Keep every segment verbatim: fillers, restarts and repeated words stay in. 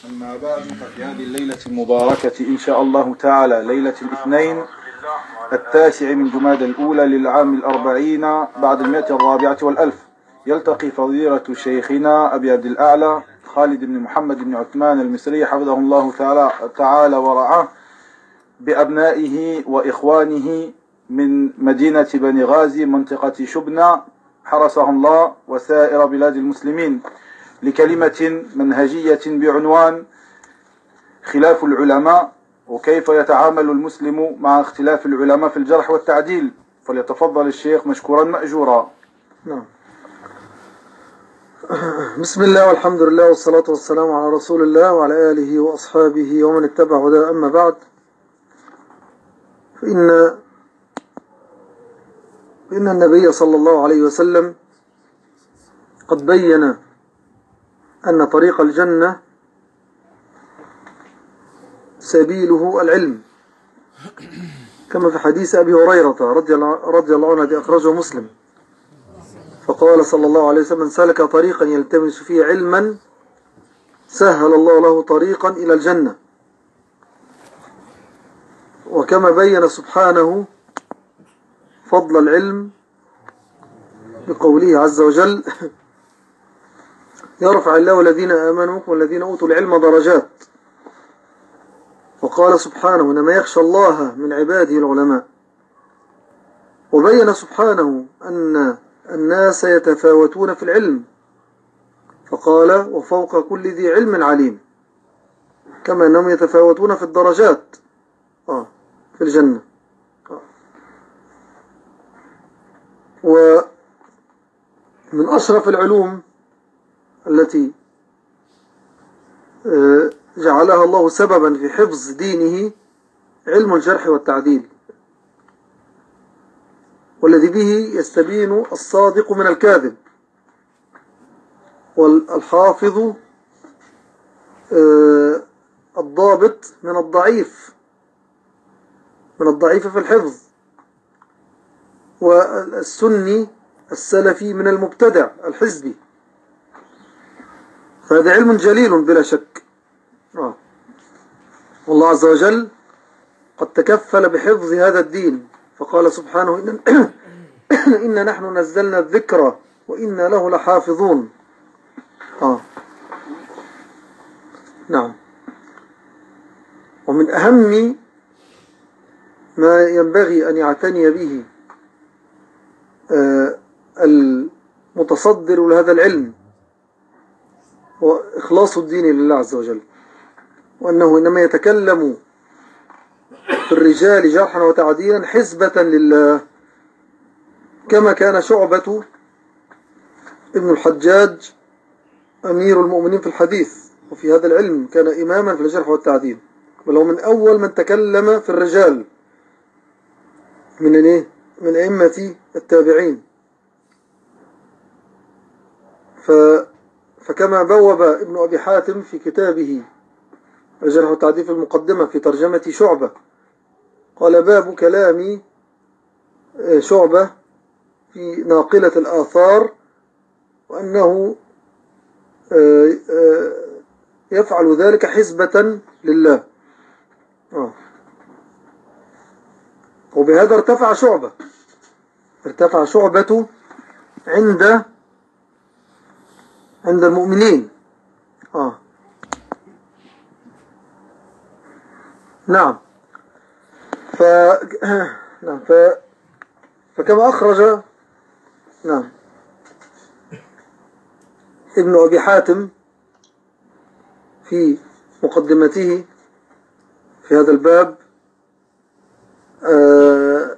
أما بعد، ففي هذه الليلة المباركة إن شاء الله تعالى، ليلة الاثنين التاسع من جمادى الأولى للعام الأربعين بعد المئة الرابعة والألف، يلتقي فضيلة شيخنا أبي عبد الأعلى خالد بن محمد بن عثمان المصري حفظه الله تعالى, تعالى ورعاه بأبنائه وإخوانه من مدينة بني غازي منطقة شبنى حرسه الله وسائر بلاد المسلمين لكلمة منهجية بعنوان خلاف العلماء وكيف يتعامل المسلم مع اختلاف العلماء في الجرح والتعديل. فليتفضل الشيخ مشكورا مأجورا. نعم. بسم الله والحمد لله والصلاة والسلام على رسول الله وعلى آله وأصحابه ومن اتبع هداه. أما بعد، فإن فإن النبي صلى الله عليه وسلم قد بين أن طريق الجنة سبيله العلم، كما في حديث أبي هريرة رضي الله عنه الذي أخرجه مسلم، فقال صلى الله عليه وسلم: من سلك طريقا يلتمس فيه علما سهل الله له طريقا إلى الجنة. وكما بين سبحانه فضل العلم بقوله عز وجل: يرفع الله الذين آمنوا والذين أوتوا العلم درجات. وقال سبحانه: إنما يخشى الله من عباده العلماء. وبين سبحانه أن الناس يتفاوتون في العلم، فقال: وفوق كل ذي علم عليم، كما أنهم يتفاوتون في الدرجات آه في الجنة. آه. ومن أشرف العلوم التي جعلها الله سببا في حفظ دينه علم الجرح والتعديل، والذي به يستبين الصادق من الكاذب، والحافظ الضابط من الضعيف من الضعيف في الحفظ، والسني السلفي من المبتدع الحزبي. فهذا علم جليل بلا شك. آه. والله عز وجل قد تكفل بحفظ هذا الدين، فقال سبحانه: إن, إن نحن نزلنا الذكر وإنا له لحافظون. آه. نعم. ومن أهم ما ينبغي أن يعتني به آه المتصدر لهذا العلم وإخلاص الدين لله عز وجل، وأنه إنما يتكلم في الرجال جرحا وتعديلا حسبة لله، كما كان شعبة ابن الحجاج أمير المؤمنين في الحديث وفي هذا العلم، كان إماما في الجرح والتعديل، بل هو من أول من تكلم في الرجال من إيه؟ من أئمة التابعين. ف فكما بوب ابن أبي حاتم في كتابه الجرح والتعديل في المقدمة في ترجمة شعبة، قال: باب كلام شعبة في ناقلة الآثار، وأنه يفعل ذلك حسبة لله. وبهذا ارتفع شعبة ارتفع شعبة عند عند المؤمنين. آه. نعم. ف... نعم. ف... فكما أخرج نعم ابن أبي حاتم في مقدمته في هذا الباب آه...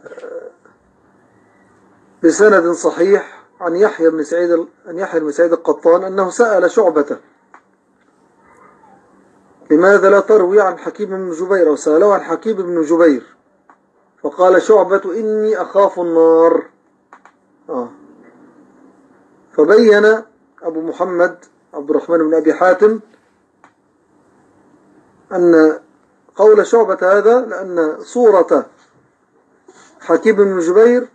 بسند صحيح عن يحيى بن سعيد عن يحيى بن سعيد القطان أنه سأل شعبة: لماذا لا تروي عن حكيم بن جبير؟ أو سأله عن حكيم بن جبير، فقال شعبة: إني أخاف النار. آه. فبين أبو محمد عبد الرحمن بن أبي حاتم أن قول شعبة هذا لأن صورة حكيم بن جبير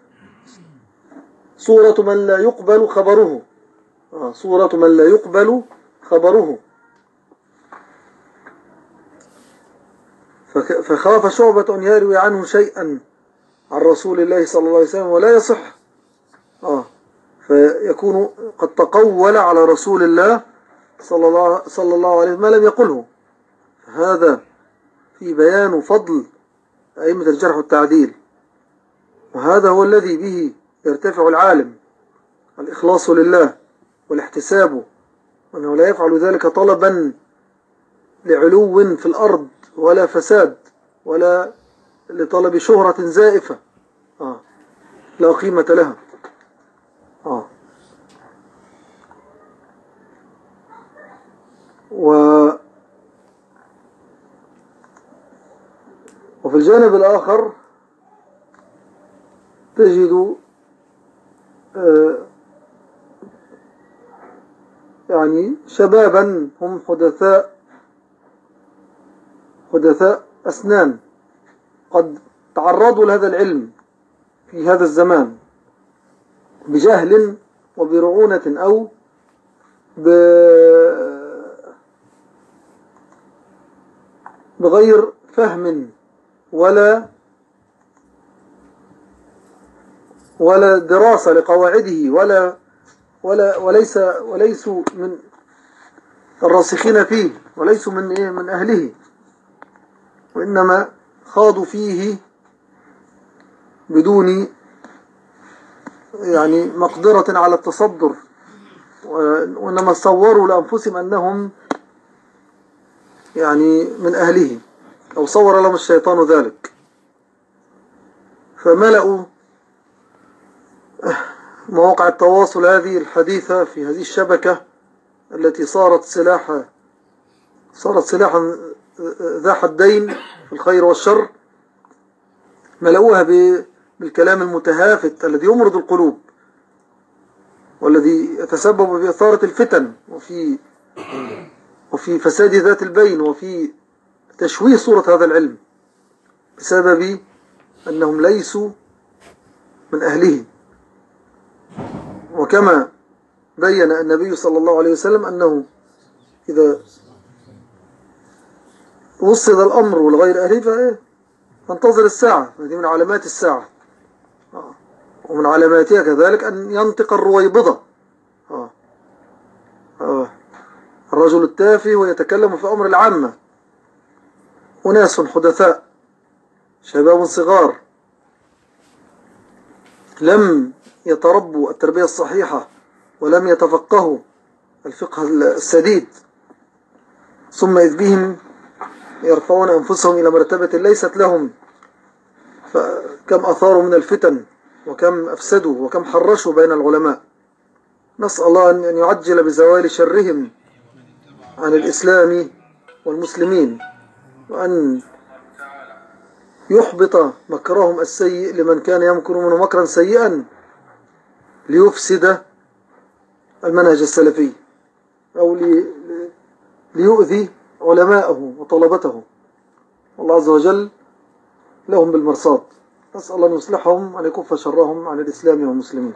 صورة من لا يقبل خبره آه. صورة من لا يقبل خبره فخاف شعبة أن يروي عنه شيئا عن رسول الله صلى الله عليه وسلم ولا يصح، آه فيكون قد تقول على رسول الله صلى الله, صلى الله عليه وسلم ما لم يقله. هذا في بيان فضل أئمة الجرح والتعديل، وهذا هو الذي به يرتفع العالم، الإخلاص لله والاحتساب، وأنه لا يفعل ذلك طلبا لعلو في الأرض ولا فساد ولا لطلب شهرة زائفة آه. لا قيمة لها آه. و وفي الجانب الآخر تجد آه يعني شبابا هم حدثاء حدثاء أسنان قد تعرضوا لهذا العلم في هذا الزمان بجهل وبرعونة أو بغير فهم ولا ولا دراسة لقواعده ولا ولا وليس وليسوا من الراسخين فيه وليسوا من إيه من أهله، وإنما خاضوا فيه بدون يعني مقدرة على التصدر، وإنما صوروا لأنفسهم أنهم يعني من أهله، أو صور لهم الشيطان ذلك، فملأوا مواقع التواصل هذه الحديثة في هذه الشبكة التي صارت سلاحا صارت سلاحا ذا حدين في الخير والشر، ملأوها بالكلام المتهافت الذي يمرض القلوب والذي يتسبب في إثارة الفتن وفي وفي فساد ذات البين وفي تشويه صورة هذا العلم بسبب أنهم ليسوا من أهله. وكما بين النبي صلى الله عليه وسلم أنه إذا وصل الأمر لغير أهله فانتظر الساعة، هذه من علامات الساعة، ومن علاماتها كذلك أن ينطق الرويبضة، الرجل التافه ويتكلم في أمر العامة، أناس حدثاء شباب صغار لم يتربوا التربية الصحيحة ولم يتفقهوا الفقه السديد، ثم إذ بهم يرفعون أنفسهم إلى مرتبة ليست لهم، فكم أثاروا من الفتن وكم أفسدوا وكم حرشوا بين العلماء. نسأل الله أن يعجل بزوال شرهم عن الإسلام والمسلمين، وأن يحبط مكرهم السيء لمن كان يمكر منه مكرا سيئا ليفسد المنهج السلفي أو ليؤذي علماءه وطلبته. الله عز وجل لهم بالمرصاد، نسأل الله أن يصلحهم وأن يكف شرهم عن الإسلام والمسلمين.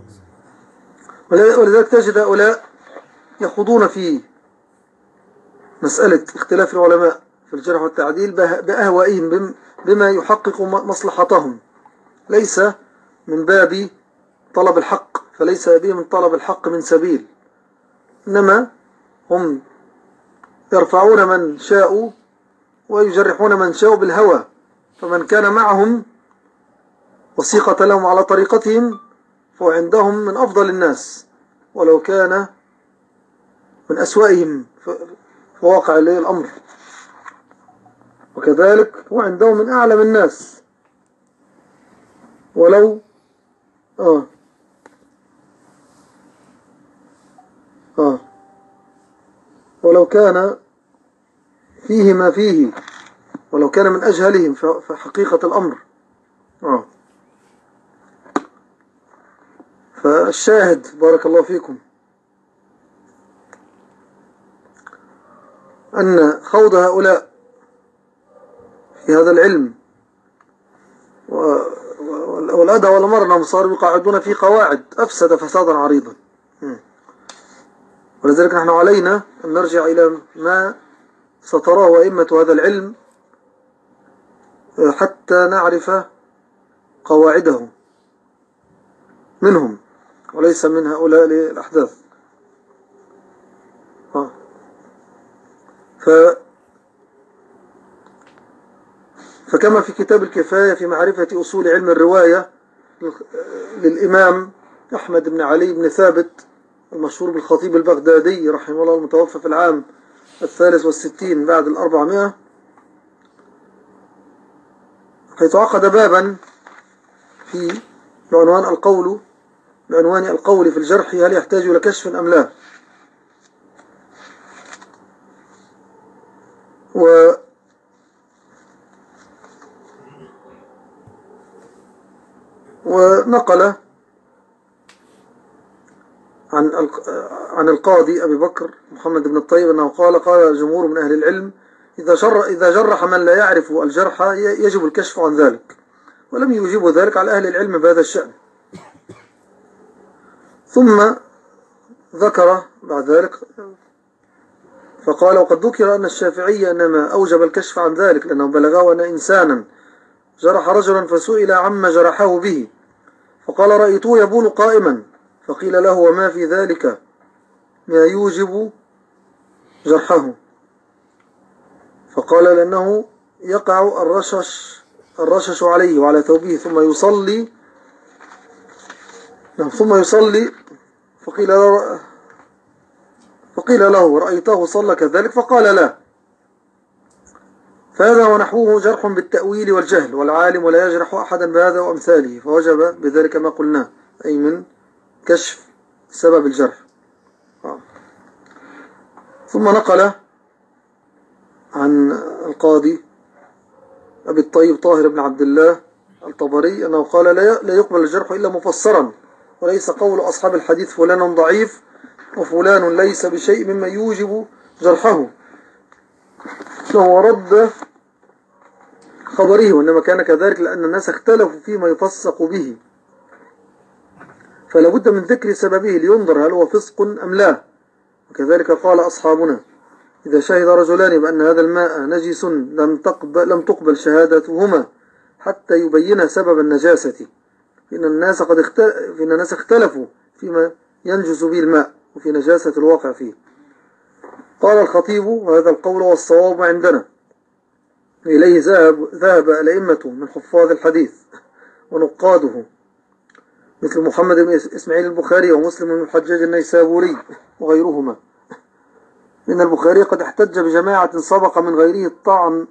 ولذلك تجد هؤلاء يخوضون في مسألة اختلاف العلماء في الجرح والتعديل بأهوائهم بما يحقق مصلحتهم، ليس من باب طلب الحق، فليس بهم من طلب الحق من سبيل، إنما هم يرفعون من شاءوا ويجرحون من شاءوا بالهوى، فمن كان معهم وثيقة لهم على طريقتهم فهو عندهم من أفضل الناس، ولو كان من أسوأهم في واقع الأمر، وكذلك هو عندهم من أعلم الناس ولو آه آه ولو كان فيه ما فيه، ولو كان من أجهلهم في حقيقة الأمر. آه فالشاهد بارك الله فيكم أن خوض هؤلاء في هذا العلم والأدى والأمر أنهم صاروا يقاعدون في قواعد أفسد فسادا عريضا. ولذلك نحن علينا أن نرجع إلى ما ستراه أئمة هذا العلم حتى نعرف قواعده منهم وليس من هؤلاء الأحداث. ف فكما في كتاب الكفاية في معرفة أصول علم الرواية للإمام أحمد بن علي بن ثابت المشهور بالخطيب البغدادي رحمه الله المتوفى في العام الثالث والستين بعد الأربعمائة، حيث عقد بابا في بعنوان القول بعنوان القول في الجرح هل يحتاج إلى كشف أم لا. و ونقل عن عن القاضي أبي بكر محمد بن الطيب أنه قال قال جمهور من أهل العلم إذا جرح, إذا جرح من لا يعرف الجرح يجب الكشف عن ذلك، ولم يجيبوا ذلك على أهل العلم بهذا الشأن. ثم ذكر بعد ذلك فقال وقد ذكر أن الشافعي إنما أوجب الكشف عن ذلك لأنه بلغه أن إنسانا جرح رجلا فسئل عما جرحه به فقال رأيته يبول قائما، فقيل له وما في ذلك ما يوجب جرحه؟ فقال لأنه يقع الرشش الرشش عليه وعلى ثوبه ثم يصلي ثم يصلي فقيل له فقيل له رأيته صلى كذلك فقال لا. فهذا ونحوه جرح بالتأويل والجهل، والعالم ولا يجرح أحدا بهذا وأمثاله، فوجب بذلك ما قلناه أي من كشف سبب الجرح. ثم نقل عن القاضي أبي الطيب طاهر بن عبد الله الطبري أنه قال لا يقبل الجرح إلا مفسرا، وليس قول أصحاب الحديث فلان ضعيف وفلان ليس بشيء مما يوجب جرحه، فهو رد خبره، وإنما كان كذلك لأن الناس اختلفوا فيما يفسق به، فلا بد من ذكر سببه لينظر هل هو فسق أم لا. وكذلك قال أصحابنا إذا شهد رجلان بأن هذا الماء نجس لم تقبل, لم تقبل شهادتهما حتى يبين سبب النجاسة، فإن الناس قد اختلف فإن الناس اختلفوا فيما ينجس به الماء وفي نجاسة الواقع فيه. قال الخطيب وهذا القول والصواب عندنا، إليه ذهب, ذهب الأئمة من حفاظ الحديث ونقاده مثل محمد بن إسماعيل البخاري ومسلم بن الحجاج النيسابوري وغيرهما. إن البخاري قد احتج بجماعة سبق من غيره الطعن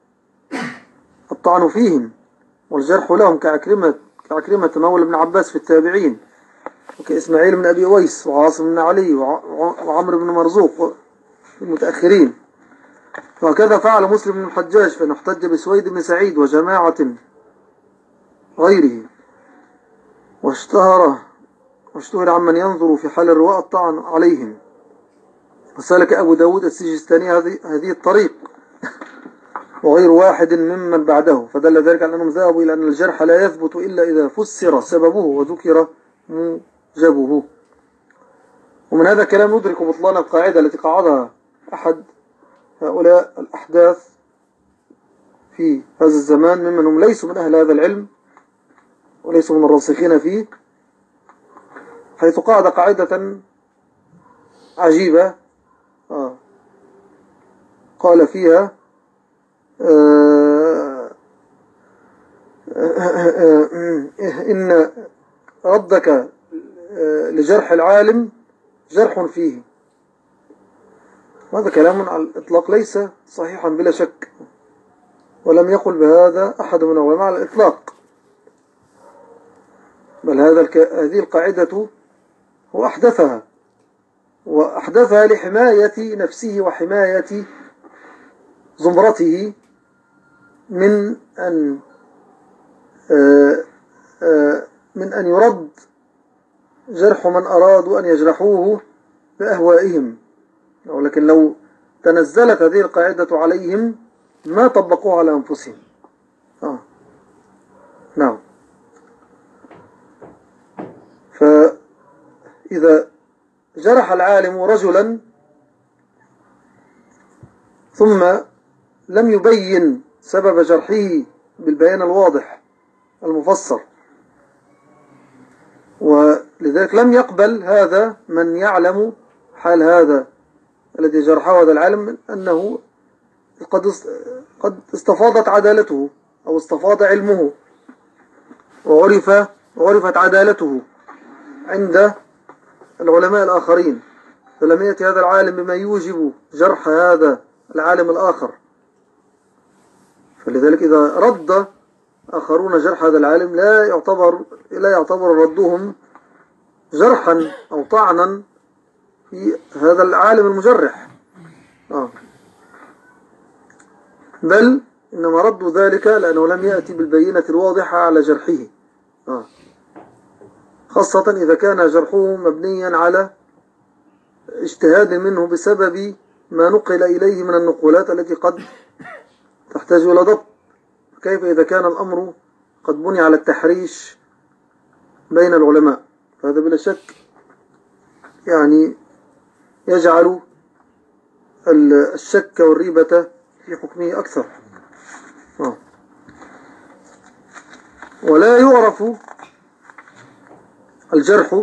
الطعن فيهم والجرح لهم كعكرمة كعكرمة مولى بن عباس في التابعين، وكإسماعيل بن أبي ويس وعاصم بن علي وعمر بن مرزوق في المتأخرين. وهكذا فعل مسلم بن الحجاج فإنه احتج بسويد بن سعيد وجماعة غيره، واشتهر واشتهر عمن ينظر في حال الرواء الطعن عليهم. وسلك أبو داود السجستاني هذه الطريق وغير واحد ممن بعده، فدل ذلك على أنهم ذهبوا إلى أن الجرح لا يثبت إلا إذا فسر سببه وذكر موجبه. ومن هذا الكلام ندرك بطلان القاعدة التي قاعدها أحد هؤلاء الأحداث في هذا الزمان ممن ليسوا من أهل هذا العلم وليسوا من الراسخين فيه، حيث قاعد قاعدة عجيبة آه. قال فيها آه آه آه إن ردك لجرح العالم جرح فيه. هذا كلام على الإطلاق ليس صحيحا بلا شك، ولم يقل بهذا أحد من العلماء على الإطلاق، بل هذا الك... هذه القاعدة هو أحدثها وأحدثها لحماية نفسه وحماية زمرته من أن آآ آآ من أن يرد جرح من أرادوا أن يجرحوه بأهوائهم، ولكن لو تنزلت هذه القاعدة عليهم ما طبقوها على أنفسهم. آه. نعم. فإذا جرح العالم رجلا ثم لم يبين سبب جرحه بالبيان الواضح المفسر، ولذلك لم يقبل هذا من يعلم حال هذا الذي جرحه هذا العالم أنه قد قد استفاضت عدالته أو استفاض علمه وعرف وعرفت عدالته عند العلماء الآخرين، فلم يأتي هذا العالم بما يوجب جرح هذا العالم الآخر. فلذلك إذا رد آخرون جرح هذا العالم لا يعتبر لا يعتبر ردهم جرحا أو طعنا في هذا العالم المجرح، آه. بل إنما ردوا ذلك لأنه لم يأتي بالبينة الواضحة على جرحه، آه. خاصة إذا كان جرحه مبنيا على اجتهاد منه بسبب ما نقل إليه من النقولات التي قد تحتاج إلى ضبط. كيف إذا كان الأمر قد بني على التحريش بين العلماء؟ فهذا بلا شك يعني يجعل الشك والريبة في حكمه أكثر. آه. ولا يعرف الجرح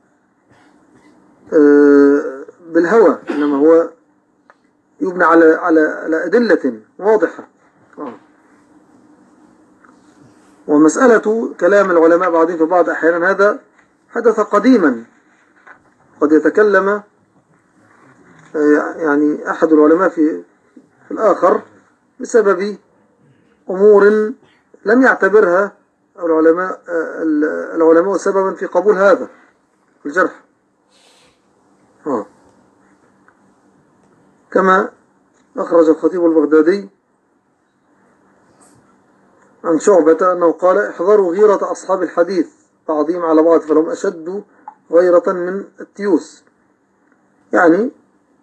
بالهوى، إنما هو يبنى على على على أدلة واضحة. آه. ومسألة كلام العلماء بعضهم في بعض أحيانا هذا حدث قديما، قد يتكلم يعني أحد العلماء في في الآخر بسبب أمور لم يعتبرها العلماء العلماء سببا في قبول هذا الجرح. آه. كما أخرج الخطيب البغدادي عن شعبة أنه قال: احذروا غيرة أصحاب الحديث بعضهم على بعض فلهم أشد غيرة من التيوس، يعني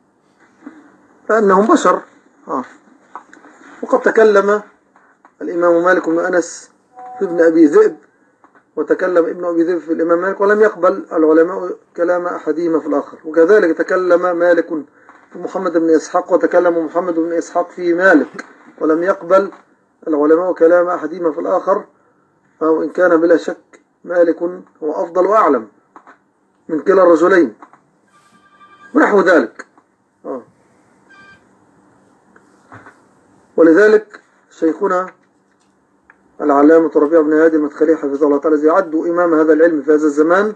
فأنهم بشر. آه. وقد تكلم الإمام مالك بن أنس في ابن أبي ذئب، وتكلم ابن أبي ذئب في الإمام مالك، ولم يقبل العلماء كلام أحدهما في الآخر. وكذلك تكلم مالك في محمد بن إسحاق، وتكلم محمد بن إسحاق في مالك، ولم يقبل العلماء كلام أحدهما في الآخر، أو إن كان بلا شك مالك هو أفضل وأعلم من كلا الرجلين ونحو ذلك. آه. ولذلك شيخنا العلامة ربيع بن هادي المدخلي حفظه الله تعالى يعد إمام هذا العلم في هذا الزمان،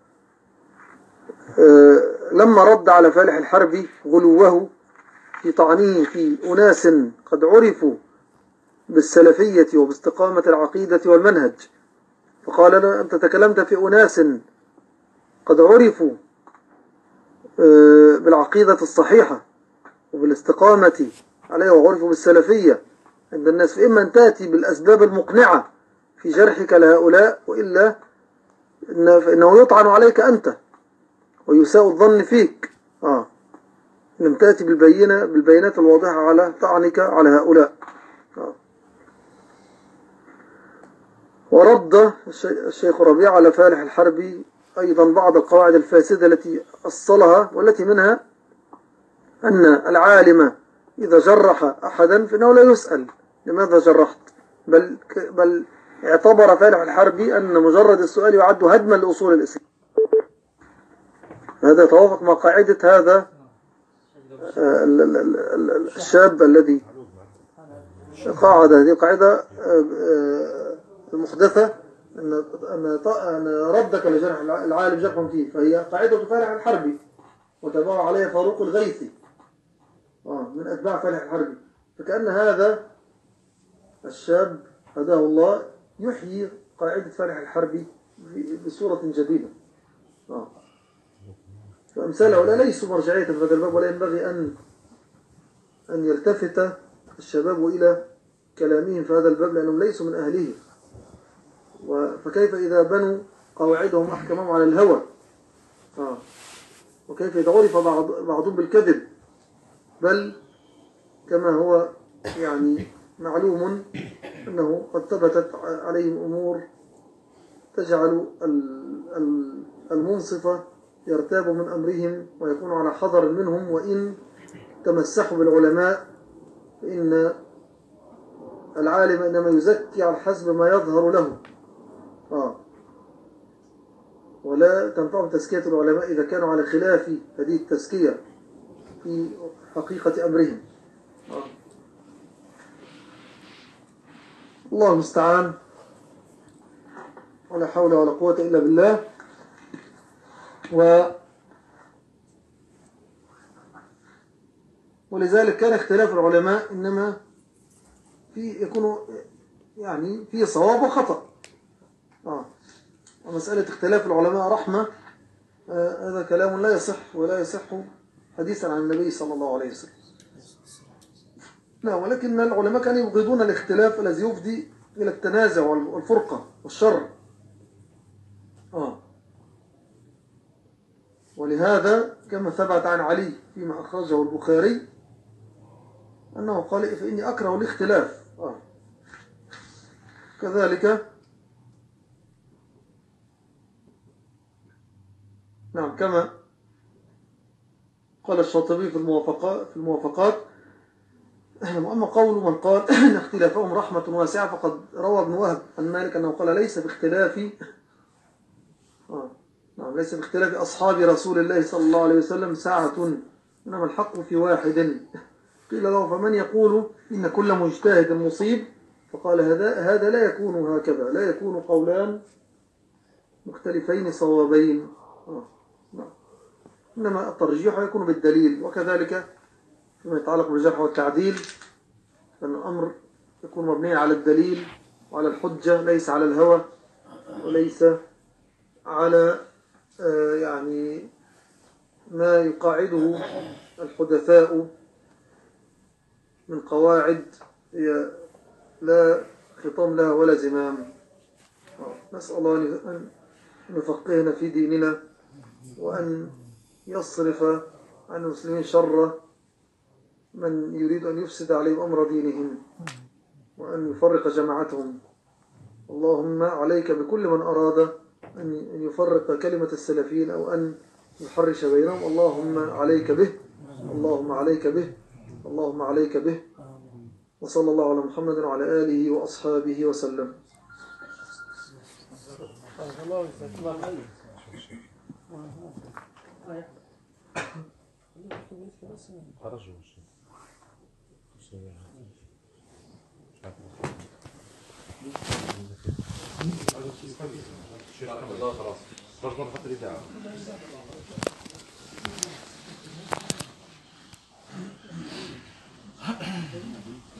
آه لما رد على فالح الحربي غلوه في طعنه في أناس قد عرفوا بالسلفية وباستقامة العقيدة والمنهج، فقال له: أنت تكلمت في أناس قد عرفوا آه بالعقيدة الصحيحة وبالاستقامة عليها وعرفوا بالسلفية عند الناس، فإما أن تأتي بالأسباب المقنعة في جرحك لهؤلاء، وإلا فإنه يطعن عليك أنت ويساء الظن فيك. آه. لم تأتي بالبينة بالبينات الواضحة على طعنك على هؤلاء. آه. ورد الشيخ ربيع على فالح الحربي أيضا بعض القواعد الفاسدة التي أصلها، والتي منها أن العالم إذا جرح أحدا فإنه لا يسأل لماذا جرحت، بل, بل اعتبر فالح الحربي أن مجرد السؤال يعد هدما لأصول الإسلام. هذا يتوافق مع قاعدة هذا الشاب الذي قاعد هذه القاعدة المحدثة أن ردك لجرح العالم جرح فيه، فهي قاعدة فالح الحربي وتبع عليها فاروق الغيثي من أتباع فالح الحربي. فكأن هذا الشاب هداه الله يحيي قاعدة فالح الحربي بصورة جديدة. آه. فأمثال هؤلاء ليسوا مرجعية في هذا الباب، ولا ينبغي أن أن يلتفت الشباب إلى كلامهم في هذا الباب لأنهم ليسوا من أهله. فكيف إذا بنوا قواعدهم أحكمهم على الهوى؟ آه. وكيف إذا عرف بعض بعضهم بالكذب، بل كما هو يعني معلوم أنه قد ثبتت عليهم أمور تجعل المنصف يرتاب من أمرهم ويكون على حذر منهم، وإن تمسحوا بالعلماء فإن العالم إنما يزكي على حسب ما يظهر له آه. ولا تنفع تزكية العلماء إذا كانوا على خلاف هذه التزكية في حقيقة أمرهم آه. الله المستعان، ولا حول ولا قوة إلا بالله. و ولذلك كان اختلاف العلماء إنما في يكون يعني في صواب وخطأ آه. ومسألة اختلاف العلماء رحمة آه هذا كلام لا يصح ولا يصح حديثا عن النبي صلى الله عليه وسلم. لا، ولكن العلماء كانوا يبغضون الاختلاف الذي يفضي إلى التنازع والفرقة والشر آه. ولهذا كما ثبت عن علي فيما أخرجه البخاري أنه قال فإني أكره الاختلاف آه. كذلك نعم كما قال الشاطبي في الموافقات في الموافقات وأما قول من قال إن اختلافهم رحمة واسعة فقد روى ابن وهب عن مالك أنه قال ليس باختلاف آه. نعم ليس باختلاف أصحاب رسول الله صلى الله عليه وسلم ساعة، إنما الحق في واحد. قيل له فمن يقول إن كل مجتهد مصيب؟ فقال هذا هذا لا يكون هكذا، لا يكون قولان مختلفين صوابين آه. نعم. إنما الترجيح يكون بالدليل. وكذلك فيما يتعلق بالجرح والتعديل فإن الأمر يكون مبني على الدليل وعلى الحجة، ليس على الهوى وليس على آه يعني ما يقاعده الحدثاء من قواعد هي لا خطام لها ولا زمام. نسأل الله أن يفقهنا في ديننا وأن يصرف عن المسلمين شر من يريد أن يفسد عليهم أمر دينهم وأن يفرق جماعتهم. اللهم عليك بكل من أراد أن يفرق كلمة السلفيين أو أن يحرش بينهم، اللهم عليك به، اللهم عليك به، اللهم عليك به. وصلى الله على محمد وعلى آله وأصحابه وسلم. خلاص